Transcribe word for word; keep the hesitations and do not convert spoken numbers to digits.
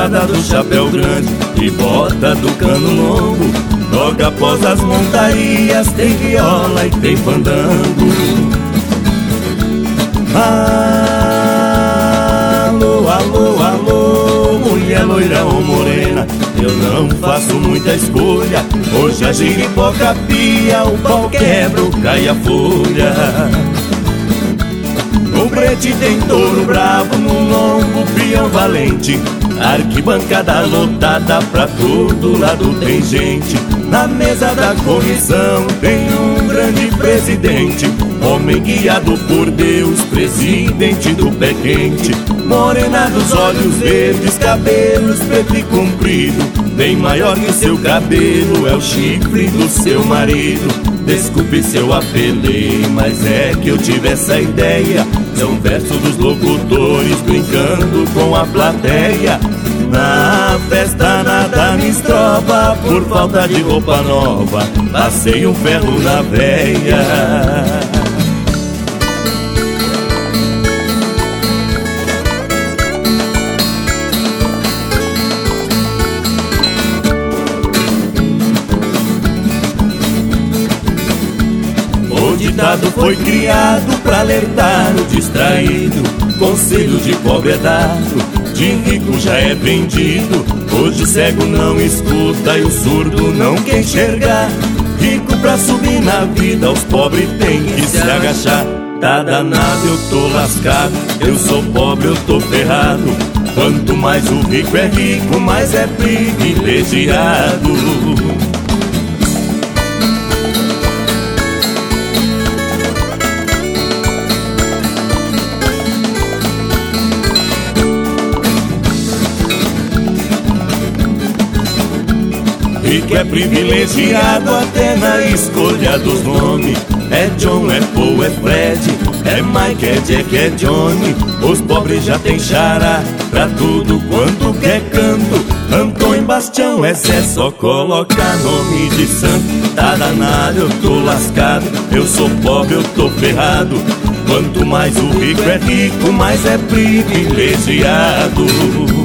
moçada do chapéu grande e bota do cano longo. Logo após as montarias tem viola e tem fandango. Alô, alô, alô, mulher loira ou morena, eu não faço muita escolha. Hoje a giripoca pia, o pau quebra, cai a folha. No brete tem touro bravo, no lombo peão valente. Arquibancada lotada, pra todo lado tem gente. Na mesa da comissão tem um grande presidente, homem guiado por Deus, presidente do pé quente. Morena dos olhos verdes, cabelos preto e comprido, bem maior que seu cabelo, é o chifre do seu marido. Desculpe se eu apelei, mas é que eu tive essa ideia. São versos dos locutores brincando com a plateia. Na festa nada me estropa, por falta de roupa nova, passei um ferro na veia. O ditado foi criado pra alertar o distraído, conselho de pobre é dado, de rico já é vendido. Hoje o cego não escuta e o surdo não quer enxergar. Rico pra subir na vida, os pobres têm que se agachar. Tá danado, eu tô lascado, eu sou pobre, eu tô ferrado. Quanto mais o rico é rico, mais é privilegiado. Rico é privilegiado até na escolha dos nomes. É John, é Paul, é Fred, é Mike, é Jack, é Johnny. Os pobres já tem xará pra tudo quanto quer canto. Antônio Bastião, é Zé, só colocar nome de santo. Tá danado, eu tô lascado, eu sou pobre, eu tô ferrado. Quanto mais o rico é rico, mais é privilegiado.